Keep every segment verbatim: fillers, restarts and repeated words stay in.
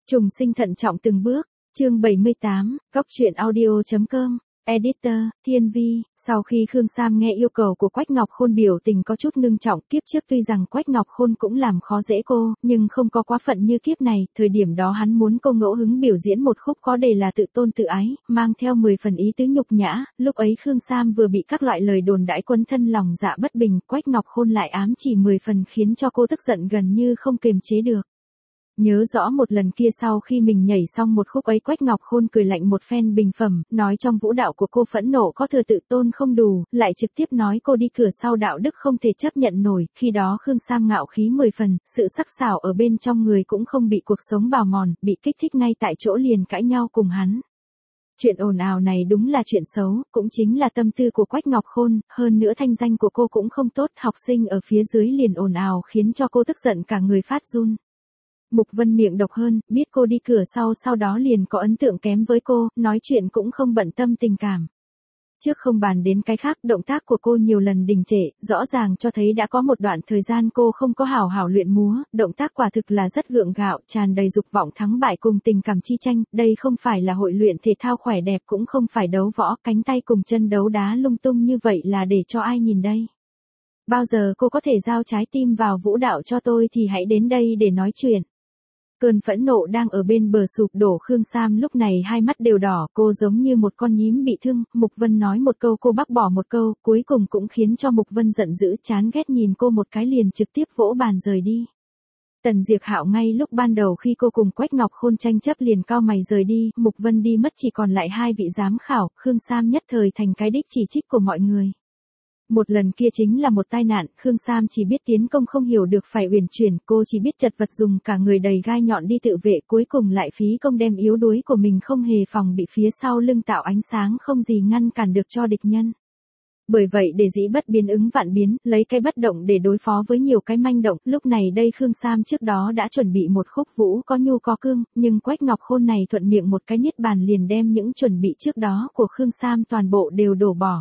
Trùng sinh thận trọng từng bước, chương bảy mươi tám, góc truyện audio chấm com, Editor, Thiên Vi. Sau khi Khương Sam nghe yêu cầu của Quách Ngọc Khôn, biểu tình có chút ngưng trọng. Kiếp trước tuy rằng Quách Ngọc Khôn cũng làm khó dễ cô, nhưng không có quá phận như kiếp này. Thời điểm đó hắn muốn cô ngẫu hứng biểu diễn một khúc có đề là tự tôn tự ái, mang theo mười phần ý tứ nhục nhã. Lúc ấy Khương Sam vừa bị các loại lời đồn đãi quấn thân, lòng dạ bất bình. Quách Ngọc Khôn lại ám chỉ mười phần, khiến cho cô tức giận gần như không kiềm chế được. Nhớ rõ một lần kia, sau khi mình nhảy xong một khúc ấy, Quách Ngọc Khôn cười lạnh một phen bình phẩm, nói trong vũ đạo của cô phẫn nộ có thừa, tự tôn không đủ, lại trực tiếp nói cô đi cửa sau, đạo đức không thể chấp nhận nổi. Khi đó Khương Sam ngạo khí mười phần, sự sắc sảo ở bên trong người cũng không bị cuộc sống bào mòn, bị kích thích ngay tại chỗ liền cãi nhau cùng hắn. Chuyện ồn ào này đúng là chuyện xấu, cũng chính là tâm tư của Quách Ngọc Khôn, hơn nữa thanh danh của cô cũng không tốt, học sinh ở phía dưới liền ồn ào khiến cho cô tức giận cả người phát run. Mục Vân miệng độc hơn, biết cô đi cửa sau, sau đó liền có ấn tượng kém với cô, nói chuyện cũng không bận tâm tình cảm. Trước không bàn đến cái khác, động tác của cô nhiều lần đình trệ, rõ ràng cho thấy đã có một đoạn thời gian cô không có hào hào luyện múa, động tác quả thực là rất gượng gạo, tràn đầy dục vọng thắng bại cùng tình cảm chi tranh. Đây không phải là hội luyện thể thao khỏe đẹp, cũng không phải đấu võ, cánh tay cùng chân đấu đá lung tung như vậy là để cho ai nhìn đây. Bao giờ cô có thể giao trái tim vào vũ đạo cho tôi thì hãy đến đây để nói chuyện. Cơn phẫn nộ đang ở bên bờ sụp đổ, Khương Sam lúc này hai mắt đều đỏ, cô giống như một con nhím bị thương. Mục Vân nói một câu cô bác bỏ một câu, cuối cùng cũng khiến cho Mục Vân giận dữ, chán ghét nhìn cô một cái liền trực tiếp vỗ bàn rời đi. Tần Diệp Hạo ngay lúc ban đầu khi cô cùng Quách Ngọc Khôn tranh chấp liền cau mày rời đi, Mục Vân đi mất chỉ còn lại hai vị giám khảo, Khương Sam nhất thời thành cái đích chỉ trích của mọi người. Một lần kia chính là một tai nạn, Khương Sam chỉ biết tiến công không hiểu được phải uyển chuyển, cô chỉ biết chật vật dùng cả người đầy gai nhọn đi tự vệ, cuối cùng lại phí công đem yếu đuối của mình không hề phòng bị phía sau lưng tạo ánh sáng không gì ngăn cản được cho địch nhân. Bởi vậy để dĩ bất biến ứng vạn biến, lấy cái bất động để đối phó với nhiều cái manh động, lúc này đây Khương Sam trước đó đã chuẩn bị một khúc vũ có nhu có cương, nhưng Quách Ngọc Khôn này thuận miệng một cái niết bàn liền đem những chuẩn bị trước đó của Khương Sam toàn bộ đều đổ bỏ.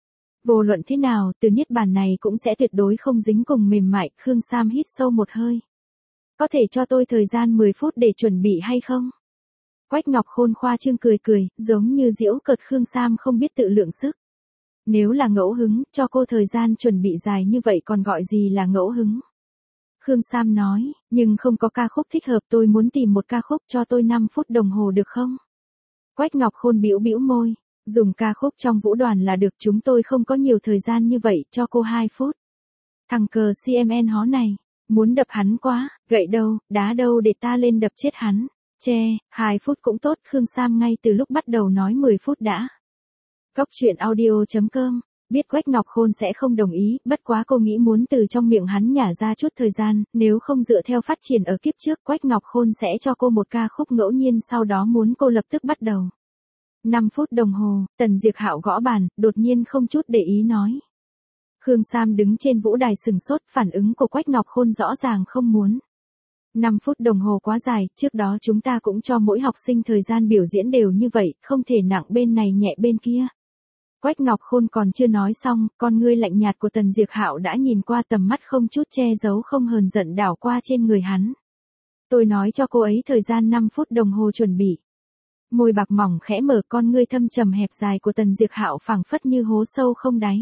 Vô luận thế nào, từ niết bàn này cũng sẽ tuyệt đối không dính cùng mềm mại. Khương Sam hít sâu một hơi. Có thể cho tôi thời gian mười phút để chuẩn bị hay không? Quách Ngọc Khôn khoa trương cười cười, giống như giễu cợt Khương Sam không biết tự lượng sức. Nếu là ngẫu hứng, cho cô thời gian chuẩn bị dài như vậy còn gọi gì là ngẫu hứng? Khương Sam nói, nhưng không có ca khúc thích hợp, tôi muốn tìm một ca khúc, cho tôi năm phút đồng hồ được không? Quách Ngọc Khôn bĩu bĩu môi. Dùng ca khúc trong vũ đoàn là được, chúng tôi không có nhiều thời gian như vậy, cho cô hai phút. Thằng cờ xê em en hó này, muốn đập hắn quá, gậy đâu, đá đâu để ta lên đập chết hắn. Che, hai phút cũng tốt, Khương Sam ngay từ lúc bắt đầu nói mười phút đã. Góc truyện audio chấm com, biết Quách Ngọc Khôn sẽ không đồng ý, bất quá cô nghĩ muốn từ trong miệng hắn nhả ra chút thời gian, nếu không dựa theo phát triển ở kiếp trước, Quách Ngọc Khôn sẽ cho cô một ca khúc ngẫu nhiên, sau đó muốn cô lập tức bắt đầu. năm phút đồng hồ, Tần Diệp Hạo gõ bàn, đột nhiên không chút để ý nói. Khương Sam đứng trên vũ đài sừng sốt, phản ứng của Quách Ngọc Khôn rõ ràng không muốn. năm phút đồng hồ quá dài, trước đó chúng ta cũng cho mỗi học sinh thời gian biểu diễn đều như vậy, không thể nặng bên này nhẹ bên kia. Quách Ngọc Khôn còn chưa nói xong, con ngươi lạnh nhạt của Tần Diệp Hạo đã nhìn qua, tầm mắt không chút che giấu không hờn giận đảo qua trên người hắn. Tôi nói cho cô ấy thời gian năm phút đồng hồ chuẩn bị. Môi bạc mỏng khẽ mở, con ngươi thâm trầm hẹp dài của Tần Diệp Hạo phảng phất như hố sâu không đáy.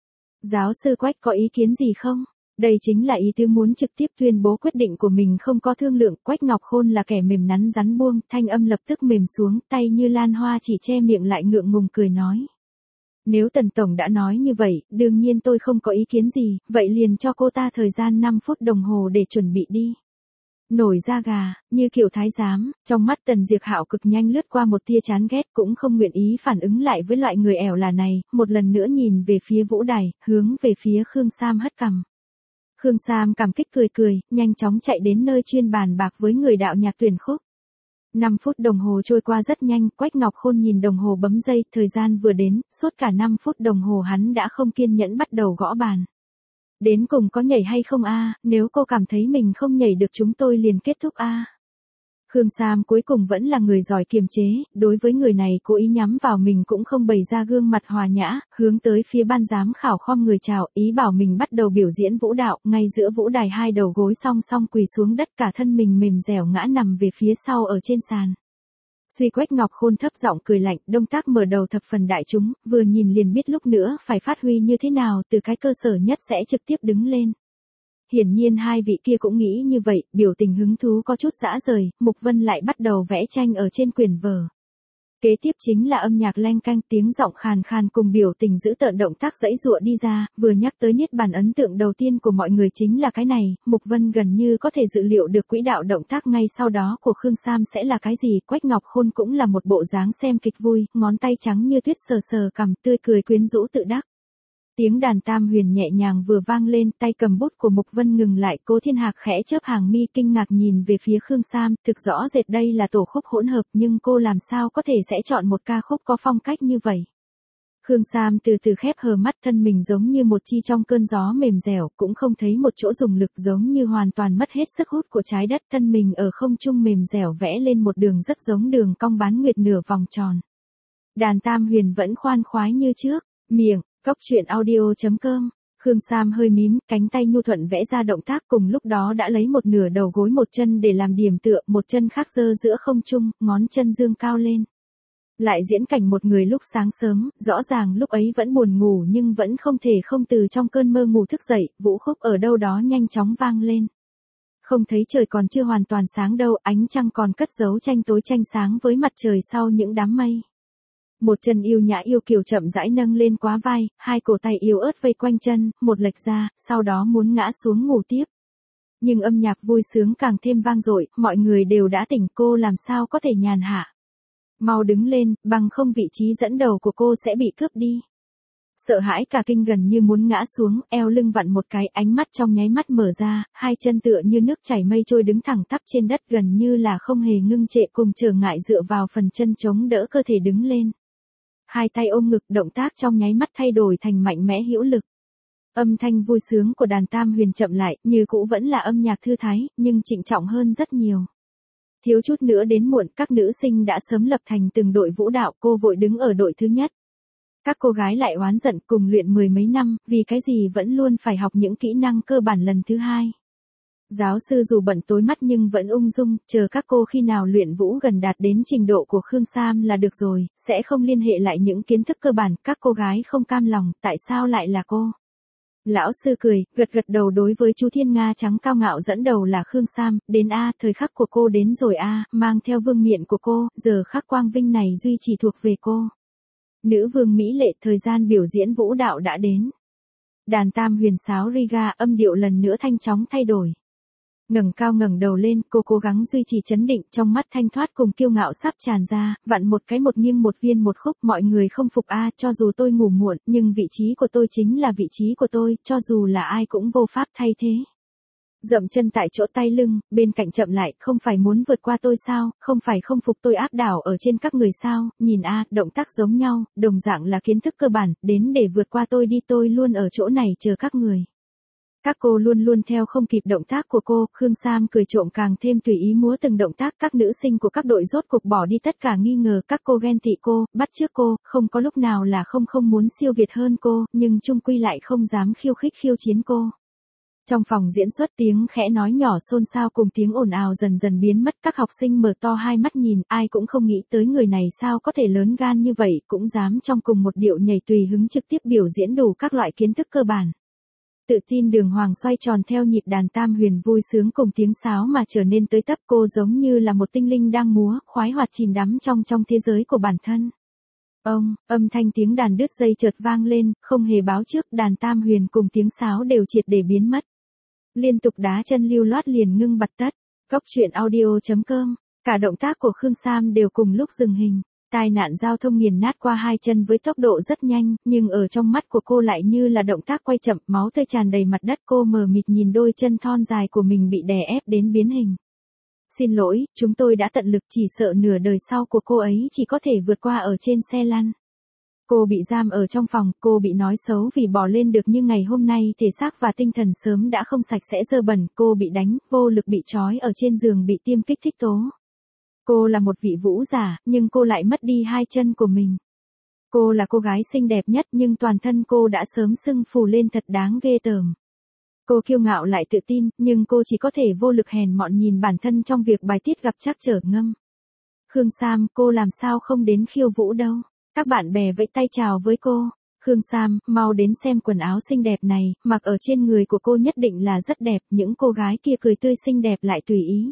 Giáo sư Quách có ý kiến gì không? Đây chính là ý tứ muốn trực tiếp tuyên bố quyết định của mình, không có thương lượng. Quách Ngọc Khôn là kẻ mềm nắn rắn buông, thanh âm lập tức mềm xuống, tay như lan hoa chỉ che miệng lại ngượng ngùng cười nói. Nếu Tần Tổng đã nói như vậy, đương nhiên tôi không có ý kiến gì, vậy liền cho cô ta thời gian năm phút đồng hồ để chuẩn bị đi. Nổi da gà, như kiểu thái giám, trong mắt Tần Diệp Hạo cực nhanh lướt qua một tia chán ghét, cũng không nguyện ý phản ứng lại với loại người ẻo là này, một lần nữa nhìn về phía vũ đài, hướng về phía Khương Sam hất cằm. Khương Sam cảm kích cười cười, nhanh chóng chạy đến nơi chuyên bàn bạc với người đạo nhạc tuyển khúc. năm phút đồng hồ trôi qua rất nhanh, Quách Ngọc Khôn nhìn đồng hồ bấm giây, thời gian vừa đến, suốt cả năm phút đồng hồ hắn đã không kiên nhẫn bắt đầu gõ bàn. Đến cùng có nhảy hay không a? Nếu cô cảm thấy mình không nhảy được chúng tôi liền kết thúc a. Khương Sam cuối cùng vẫn là người giỏi kiềm chế, đối với người này cố ý nhắm vào mình cũng không bày ra gương mặt hòa nhã, hướng tới phía ban giám khảo khom người chào, ý bảo mình bắt đầu biểu diễn vũ đạo, ngay giữa vũ đài hai đầu gối song song quỳ xuống đất, cả thân mình mềm dẻo ngã nằm về phía sau ở trên sàn. Suy Quách Ngọc Khôn thấp giọng cười lạnh, động tác mở đầu thập phần đại chúng, vừa nhìn liền biết lúc nữa phải phát huy như thế nào, từ cái cơ sở nhất sẽ trực tiếp đứng lên. Hiển nhiên hai vị kia cũng nghĩ như vậy, biểu tình hứng thú có chút dã rời, Mục Vân lại bắt đầu vẽ tranh ở trên quyển vở. Kế tiếp chính là âm nhạc leng canh, tiếng giọng khàn khàn cùng biểu tình giữ tợn động tác dãy dụa đi ra, vừa nhắc tới niết bàn ấn tượng đầu tiên của mọi người chính là cái này, Mục Vân gần như có thể dự liệu được quỹ đạo động tác ngay sau đó của Khương Sam sẽ là cái gì, Quách Ngọc Khôn cũng là một bộ dáng xem kịch vui, ngón tay trắng như tuyết sờ sờ cằm, tươi cười quyến rũ tự đắc. Tiếng đàn tam huyền nhẹ nhàng vừa vang lên, tay cầm bút của Mục Vân ngừng lại, Cố Thiên Hạc khẽ chớp hàng mi kinh ngạc nhìn về phía Khương Sam, thực rõ rệt đây là tổ khúc hỗn hợp nhưng cô làm sao có thể sẽ chọn một ca khúc có phong cách như vậy. Khương Sam từ từ khép hờ mắt, thân mình giống như một chi trong cơn gió mềm dẻo, cũng không thấy một chỗ dùng lực, giống như hoàn toàn mất hết sức hút của trái đất, thân mình ở không trung mềm dẻo vẽ lên một đường rất giống đường cong bán nguyệt nửa vòng tròn. Đàn tam huyền vẫn khoan khoái như trước, miệng. Cốc truyện audio chấm com, Khương Sam hơi mím, cánh tay nhu thuận vẽ ra động tác, cùng lúc đó đã lấy một nửa đầu gối một chân để làm điểm tựa, một chân khác giơ giữa không trung, ngón chân dương cao lên. Lại diễn cảnh một người lúc sáng sớm, rõ ràng lúc ấy vẫn buồn ngủ nhưng vẫn không thể không từ trong cơn mơ ngủ thức dậy, vũ khúc ở đâu đó nhanh chóng vang lên. Không thấy trời còn chưa hoàn toàn sáng đâu, ánh trăng còn cất giấu tranh tối tranh sáng với mặt trời sau những đám mây. Một chân yêu nhã yêu kiều chậm rãi nâng lên quá vai, hai cổ tay yếu ớt vây quanh chân, một lệch ra, sau đó muốn ngã xuống ngủ tiếp. Nhưng âm nhạc vui sướng càng thêm vang dội, mọi người đều đã tỉnh, cô làm sao có thể nhàn hạ. Mau đứng lên, bằng không vị trí dẫn đầu của cô sẽ bị cướp đi. Sợ hãi cả kinh gần như muốn ngã xuống, eo lưng vặn một cái, ánh mắt trong nháy mắt mở ra, hai chân tựa như nước chảy mây trôi đứng thẳng tắp trên đất, gần như là không hề ngưng trệ, cùng trở ngại dựa vào phần chân chống đỡ cơ thể đứng lên. Hai tay ôm ngực, động tác trong nháy mắt thay đổi thành mạnh mẽ hữu lực. Âm thanh vui sướng của đàn tam huyền chậm lại, như cũ vẫn là âm nhạc thư thái, nhưng trịnh trọng hơn rất nhiều. Thiếu chút nữa đến muộn, các nữ sinh đã sớm lập thành từng đội vũ đạo, cô vội đứng ở đội thứ nhất. Các cô gái lại oán giận, cùng luyện mười mấy năm, vì cái gì vẫn luôn phải học những kỹ năng cơ bản lần thứ hai. Giáo sư dù bận tối mắt nhưng vẫn ung dung, chờ các cô khi nào luyện vũ gần đạt đến trình độ của Khương Sam là được rồi, sẽ không liên hệ lại những kiến thức cơ bản, các cô gái không cam lòng, tại sao lại là cô? Lão sư cười, gật gật đầu đối với chú Thiên Nga trắng cao ngạo dẫn đầu là Khương Sam, đến A, thời khắc của cô đến rồi A, mang theo vương miện của cô, giờ khắc quang vinh này duy chỉ thuộc về cô. Nữ vương mỹ lệ, thời gian biểu diễn vũ đạo đã đến. Đàn tam huyền sáo Riga, âm điệu lần nữa thanh chóng thay đổi. Ngẩng cao ngẩng đầu lên, cô cố gắng duy trì chấn định, trong mắt thanh thoát cùng kiêu ngạo sắp tràn ra, vặn một cái một nghiêng một viên một khúc, mọi người không phục a, cho dù tôi ngủ muộn, nhưng vị trí của tôi chính là vị trí của tôi, cho dù là ai cũng vô pháp thay thế. Dậm chân tại chỗ tay lưng, bên cạnh chậm lại, không phải muốn vượt qua tôi sao, không phải không phục tôi áp đảo ở trên các người sao, nhìn a, động tác giống nhau, đồng dạng là kiến thức cơ bản, đến để vượt qua tôi đi, tôi luôn ở chỗ này chờ các người. Các cô luôn luôn theo không kịp động tác của cô, Khương Sam cười trộm càng thêm tùy ý múa từng động tác, các nữ sinh của các đội rốt cuộc bỏ đi tất cả nghi ngờ, các cô ghen tị cô, bắt chước cô, không có lúc nào là không không muốn siêu việt hơn cô, nhưng chung quy lại không dám khiêu khích khiêu chiến cô. Trong phòng diễn xuất tiếng khẽ nói nhỏ xôn xao cùng tiếng ồn ào dần dần biến mất, các học sinh mở to hai mắt nhìn, ai cũng không nghĩ tới người này sao có thể lớn gan như vậy, cũng dám trong cùng một điệu nhảy tùy hứng trực tiếp biểu diễn đủ các loại kiến thức cơ bản. Tự tin đường hoàng xoay tròn theo nhịp đàn tam huyền vui sướng cùng tiếng sáo mà trở nên tới tấp, cô giống như là một tinh linh đang múa, khoái hoạt chìm đắm trong trong thế giới của bản thân. Ông, âm thanh tiếng đàn đứt dây chợt vang lên, không hề báo trước, đàn tam huyền cùng tiếng sáo đều triệt để biến mất. Liên tục đá chân lưu loát liền ngưng bặt tất. Cốc truyện audio chấm com, cả động tác của Khương Sam đều cùng lúc dừng hình. Tai nạn giao thông nghiền nát qua hai chân với tốc độ rất nhanh, nhưng ở trong mắt của cô lại như là động tác quay chậm, máu tươi tràn đầy mặt đất, cô mờ mịt nhìn đôi chân thon dài của mình bị đè ép đến biến hình. Xin lỗi, chúng tôi đã tận lực, chỉ sợ nửa đời sau của cô ấy chỉ có thể vượt qua ở trên xe lăn. Cô bị giam ở trong phòng, cô bị nói xấu vì bỏ lên được, nhưng ngày hôm nay thể xác và tinh thần sớm đã không sạch sẽ dơ bẩn, cô bị đánh, vô lực bị trói ở trên giường bị tiêm kích thích tố. Cô là một vị vũ giả, nhưng cô lại mất đi hai chân của mình. Cô là cô gái xinh đẹp nhất nhưng toàn thân cô đã sớm sưng phù lên thật đáng ghê tởm. Cô kiêu ngạo lại tự tin, nhưng cô chỉ có thể vô lực hèn mọn nhìn bản thân trong việc bài tiết gặp trắc trở ngâm. Khương Sam, cô làm sao không đến khiêu vũ đâu. Các bạn bè vẫy tay chào với cô. Khương Sam, mau đến xem quần áo xinh đẹp này, mặc ở trên người của cô nhất định là rất đẹp, những cô gái kia cười tươi xinh đẹp lại tùy ý.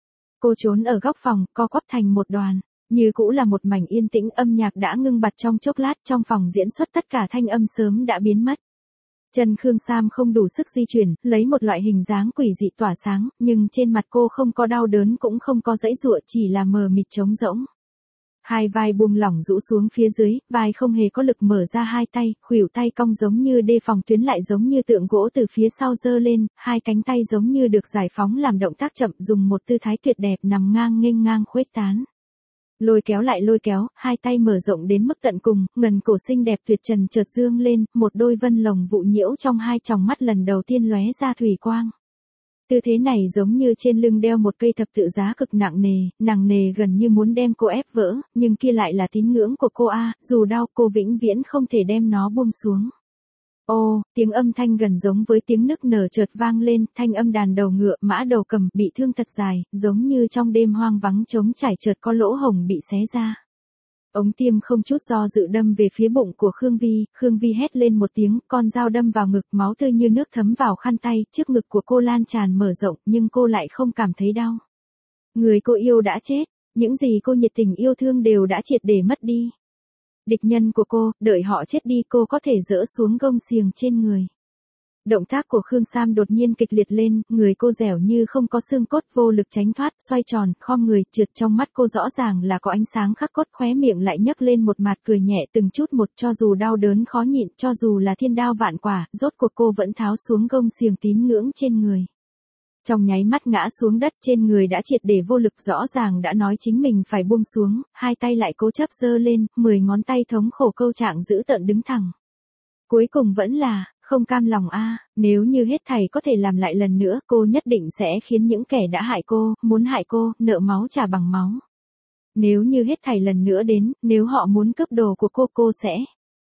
Cô trốn ở góc phòng, co quắp thành một đoàn. Như cũ là một mảnh yên tĩnh, âm nhạc đã ngưng bặt trong chốc lát, trong phòng diễn xuất tất cả thanh âm sớm đã biến mất. Chân Khương Sam không đủ sức di chuyển, lấy một loại hình dáng quỷ dị tỏa sáng, nhưng trên mặt cô không có đau đớn cũng không có giãy giụa, chỉ là mờ mịt trống rỗng. Hai vai buông lỏng rũ xuống phía dưới, vai không hề có lực mở ra hai tay, khuỷu tay cong giống như đê phòng tuyến lại giống như tượng gỗ từ phía sau giơ lên, hai cánh tay giống như được giải phóng làm động tác chậm, dùng một tư thái tuyệt đẹp nằm ngang nghênh ngang khuếch tán. Lôi kéo lại lôi kéo, hai tay mở rộng đến mức tận cùng, ngần cổ xinh đẹp tuyệt trần chợt dương lên, một đôi vân lồng vụ nhiễu trong hai tròng mắt lần đầu tiên lóe ra thủy quang. Tư thế này giống như trên lưng đeo một cây thập tự giá cực nặng nề, nặng nề gần như muốn đem cô ép vỡ, nhưng kia lại là tín ngưỡng của cô a, dù đau cô vĩnh viễn không thể đem nó buông xuống. Ô, tiếng âm thanh gần giống với tiếng nức nở chợt vang lên, thanh âm đàn đầu ngựa, mã đầu cầm, bị thương thật dài, giống như trong đêm hoang vắng trống trải chợt có lỗ hổng bị xé ra. Ống tiêm không chút do dự đâm về phía bụng của Khương Vi, Khương Vi hét lên một tiếng, con dao đâm vào ngực, máu tươi như nước thấm vào khăn tay, trước ngực của cô lan tràn mở rộng, nhưng cô lại không cảm thấy đau. Người cô yêu đã chết, những gì cô nhiệt tình yêu thương đều đã triệt để mất đi. Địch nhân của cô, đợi họ chết đi cô có thể dỡ xuống gông xiềng trên người. Động tác của Khương Sam đột nhiên kịch liệt lên, người cô dẻo như không có xương cốt, vô lực tránh thoát, xoay tròn, khom người, trượt, trong mắt cô rõ ràng là có ánh sáng khắc cốt, khóe miệng lại nhấc lên một mặt cười nhẹ từng chút một, cho dù đau đớn khó nhịn, cho dù là thiên đao vạn quả, rốt cuộc cô vẫn tháo xuống gông xiềng tín ngưỡng trên người. Trong nháy mắt ngã xuống đất, trên người đã triệt để vô lực, rõ ràng đã nói chính mình phải buông xuống, hai tay lại cố chấp giơ lên, mười ngón tay thống khổ câu trạng giữ tợn đứng thẳng. Cuối cùng vẫn là, không cam lòng a, nếu như hết thảy có thể làm lại lần nữa, cô nhất định sẽ khiến những kẻ đã hại cô, muốn hại cô, nợ máu trả bằng máu. Nếu như hết thảy lần nữa đến, nếu họ muốn cướp đồ của cô, cô sẽ.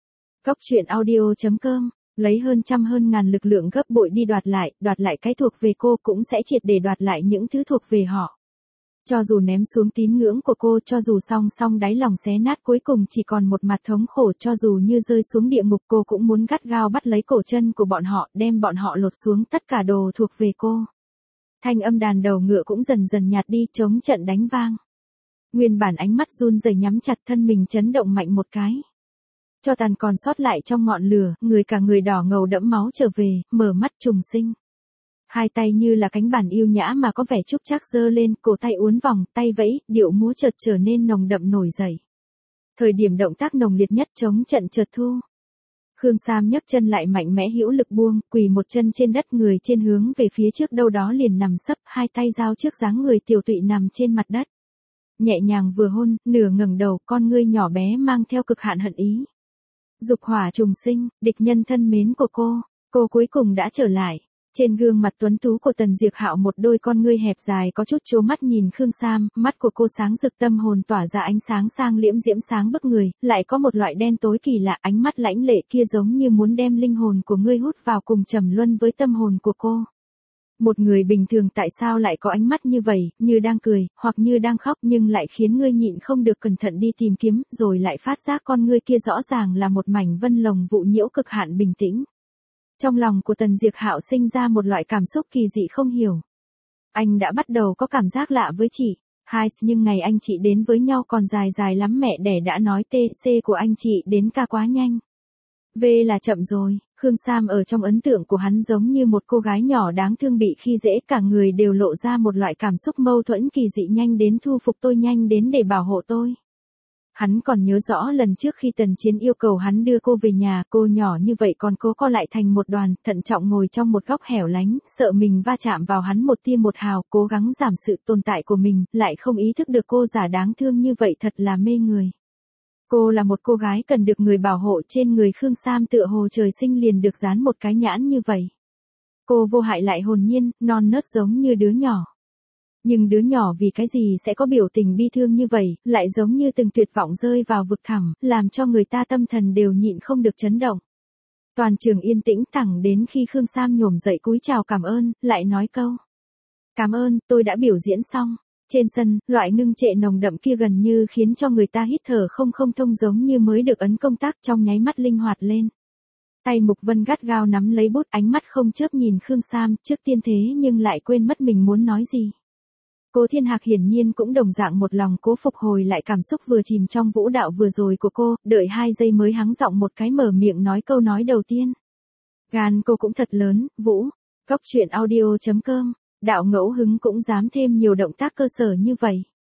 Cóc truyện audio chấm com, lấy hơn trăm hơn ngàn lực lượng gấp bội đi đoạt lại, đoạt lại cái thuộc về cô, cũng sẽ triệt để đoạt lại những thứ thuộc về họ. Cho dù ném xuống tín ngưỡng của cô, cho dù song song đáy lòng xé nát, cuối cùng chỉ còn một mặt thống khổ, cho dù như rơi xuống địa ngục, cô cũng muốn gắt gao bắt lấy cổ chân của bọn họ, đem bọn họ lột xuống tất cả đồ thuộc về cô. Thanh âm đàn đầu ngựa cũng dần dần nhạt đi, chống trận đánh vang. Nguyên bản ánh mắt run rẩy nhắm chặt, thân mình chấn động mạnh một cái. Cho tàn còn sót lại trong ngọn lửa, người cả người đỏ ngầu đẫm máu trở về, mở mắt trùng sinh. Hai tay như là cánh bản yêu nhã mà có vẻ trúc trác giơ lên, cổ tay uốn vòng, tay vẫy, điệu múa chợt trở nên nồng đậm nổi dậy. Thời điểm động tác nồng liệt nhất, chống trận chợt thu. Khương Sam nhấc chân lại mạnh mẽ hữu lực buông, quỳ một chân trên đất, người trên hướng về phía trước đâu đó liền nằm sấp, hai tay giao trước dáng người tiểu tụy nằm trên mặt đất. Nhẹ nhàng vừa hôn, nửa ngẩng đầu, con ngươi nhỏ bé mang theo cực hạn hận ý. Dục hỏa trùng sinh, địch nhân thân mến của cô, cô cuối cùng đã trở lại. Trên gương mặt tuấn tú của Tần Diệp Hạo một đôi con ngươi hẹp dài có chút trố mắt nhìn Khương Sam, mắt của cô sáng rực, tâm hồn tỏa ra ánh sáng sang liễm diễm sáng bức người, lại có một loại đen tối kỳ lạ, ánh mắt lãnh lệ kia giống như muốn đem linh hồn của ngươi hút vào cùng trầm luân với tâm hồn của cô. Một người bình thường tại sao lại có ánh mắt như vậy, như đang cười, hoặc như đang khóc, nhưng lại khiến ngươi nhịn không được cẩn thận đi tìm kiếm, rồi lại phát giác con ngươi kia rõ ràng là một mảnh vân lồng vụ nhiễu cực hạn bình tĩnh. Trong lòng của Tần Diệp Hạo sinh ra một loại cảm xúc kỳ dị không hiểu. Anh đã bắt đầu có cảm giác lạ với chị. Hai, nhưng ngày anh chị đến với nhau còn dài dài lắm, mẹ đẻ đã nói tê xê của anh chị đến ca quá nhanh. V là chậm rồi. Khương Sam ở trong ấn tượng của hắn giống như một cô gái nhỏ đáng thương bị khi dễ, cả người đều lộ ra một loại cảm xúc mâu thuẫn kỳ dị, nhanh đến thu phục tôi, nhanh đến để bảo hộ tôi. Hắn còn nhớ rõ lần trước khi Tần Chiến yêu cầu hắn đưa cô về nhà, cô nhỏ như vậy còn cố co lại thành một đoàn, thận trọng ngồi trong một góc hẻo lánh, sợ mình va chạm vào hắn một tia một hào, cố gắng giảm sự tồn tại của mình, lại không ý thức được cô giả đáng thương như vậy thật là mê người. Cô là một cô gái cần được người bảo hộ, trên người Khương Sam tựa hồ trời sinh liền được dán một cái nhãn như vậy. Cô vô hại lại hồn nhiên, non nớt giống như đứa nhỏ. Nhưng đứa nhỏ vì cái gì sẽ có biểu tình bi thương như vậy, lại giống như từng tuyệt vọng rơi vào vực thẳm, làm cho người ta tâm thần đều nhịn không được chấn động. Toàn trường yên tĩnh thẳng đến khi Khương Sam nhổm dậy cúi chào cảm ơn, lại nói câu. Cảm ơn, tôi đã biểu diễn xong. Trên sân, loại ngưng trệ nồng đậm kia gần như khiến cho người ta hít thở không không thông giống như mới được ấn công tác trong nháy mắt linh hoạt lên. Tay Mục Vân gắt gao nắm lấy bút ánh mắt không chớp nhìn Khương Sam trước tiên thế nhưng lại quên mất mình muốn nói gì. Cố Thiên Hạc hiển nhiên cũng đồng dạng một lòng cố phục hồi lại cảm xúc vừa chìm trong vũ đạo vừa rồi của cô, đợi hai giây mới hắng giọng một cái mở miệng nói câu nói đầu tiên. Gan cô cũng thật lớn, Vũ. Cóc truyện audio chấm com, đạo ngẫu hứng cũng dám thêm nhiều động tác cơ sở như vậy.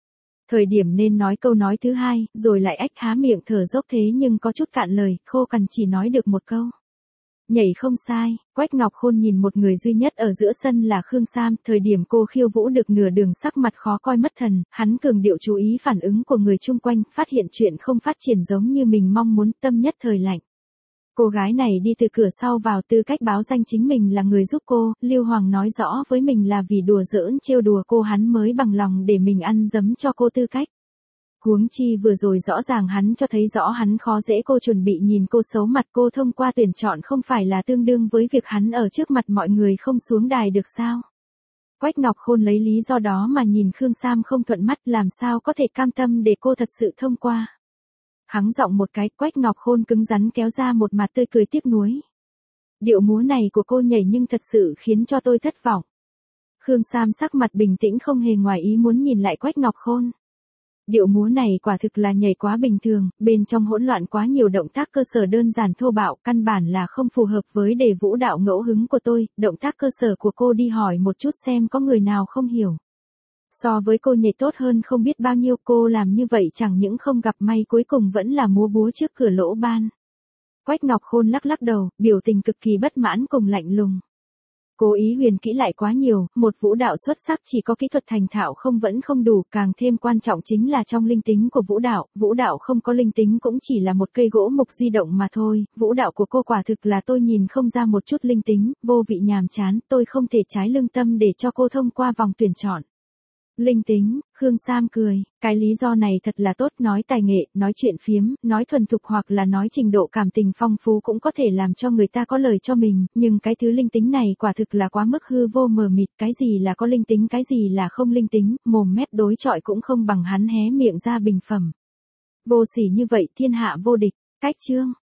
Thời điểm nên nói câu nói thứ hai, rồi lại ách há miệng thở dốc thế nhưng có chút cạn lời, khô cằn chỉ nói được một câu. Nhảy không sai, Quách Ngọc Khôn nhìn một người duy nhất ở giữa sân là Khương Sam, thời điểm cô khiêu vũ được nửa đường sắc mặt khó coi mất thần, hắn cường điệu chú ý phản ứng của người chung quanh, phát hiện chuyện không phát triển giống như mình mong muốn, tâm nhất thời lạnh. Cô gái này đi từ cửa sau vào tư cách báo danh chính mình là người giúp cô, Lưu Hoàng nói rõ với mình là vì đùa giỡn trêu đùa cô hắn mới bằng lòng để mình ăn dấm cho cô tư cách. Huống chi vừa rồi rõ ràng hắn cho thấy rõ hắn khó dễ cô chuẩn bị nhìn cô xấu mặt cô thông qua tuyển chọn không phải là tương đương với việc hắn ở trước mặt mọi người không xuống đài được sao. Quách Ngọc Khôn lấy lý do đó mà nhìn Khương Sam không thuận mắt làm sao có thể cam tâm để cô thật sự thông qua. Hắng giọng một cái, Quách Ngọc Khôn cứng rắn kéo ra một mặt tươi cười tiếc nuối. Điệu múa này của cô nhảy nhưng thật sự khiến cho tôi thất vọng. Khương Sam sắc mặt bình tĩnh không hề ngoài ý muốn nhìn lại Quách Ngọc Khôn. Điệu múa này quả thực là nhảy quá bình thường, bên trong hỗn loạn quá nhiều động tác cơ sở đơn giản thô bạo, căn bản là không phù hợp với đề vũ đạo ngẫu hứng của tôi, động tác cơ sở của cô đi hỏi một chút xem có người nào không hiểu. So với cô nhảy tốt hơn không biết bao nhiêu, cô làm như vậy chẳng những không gặp may cuối cùng vẫn là múa búa trước cửa lỗ ban. Quách Ngọc Khôn lắc lắc đầu, biểu tình cực kỳ bất mãn cùng lạnh lùng. Cố ý huyền kỹ lại quá nhiều, một vũ đạo xuất sắc chỉ có kỹ thuật thành thạo không vẫn không đủ, càng thêm quan trọng chính là trong linh tính của vũ đạo, vũ đạo không có linh tính cũng chỉ là một cây gỗ mục di động mà thôi, vũ đạo của cô quả thực là tôi nhìn không ra một chút linh tính, vô vị nhàm chán, tôi không thể trái lương tâm để cho cô thông qua vòng tuyển chọn. Linh tính, Khương Sam cười, cái lý do này thật là tốt, nói tài nghệ, nói chuyện phiếm, nói thuần thục hoặc là nói trình độ cảm tình phong phú cũng có thể làm cho người ta có lời cho mình, nhưng cái thứ linh tính này quả thực là quá mức hư vô mờ mịt, cái gì là có linh tính cái gì là không linh tính, mồm mép đối chọi cũng không bằng hắn hé miệng ra bình phẩm. Vô sỉ như vậy thiên hạ vô địch, cách chương.